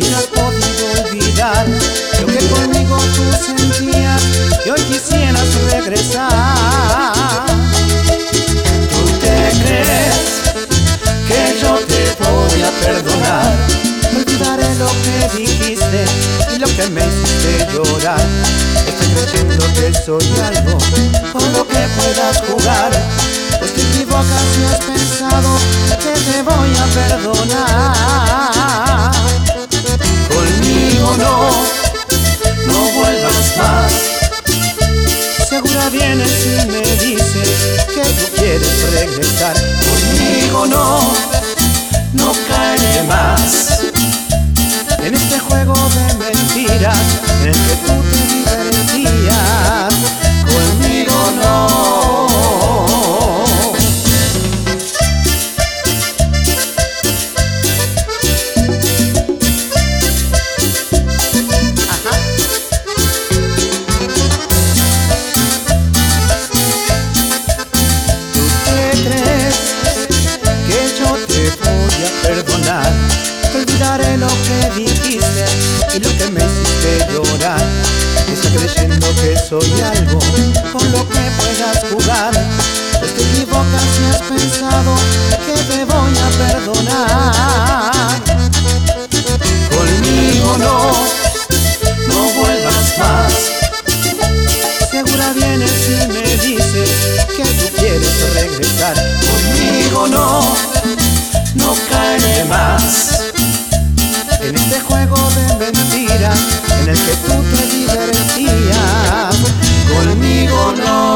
si no has podido olvidar lo que conmigo tú sentías y hoy quisieras regresar. ¿Tú te crees que yo te voy a perdonar? Olvidaré lo que dijiste y lo que me hiciste llorar. Estoy creyendo que soy algo con lo que puedas jugar, pues te equivocas si has pensado que te voy a perdonar. Conmigo no vuelvas más. Segura vienes y me dices que tú quieres regresar. Conmigo no caeré más en este juego de mentiras en el que tú te divertías. Conmigo no. Perdonar, olvidaré lo que dijiste y lo que me hiciste llorar. Estás creyendo que soy algo con lo que puedas jugar, pues te equivocas si has pensado que te voy a perdonar. Conmigo no vuelvas más. Segura vienes y me dices que tú quieres regresar. Conmigo no caeré más en este juego de mentiras en el que tú te divertías. Conmigo no.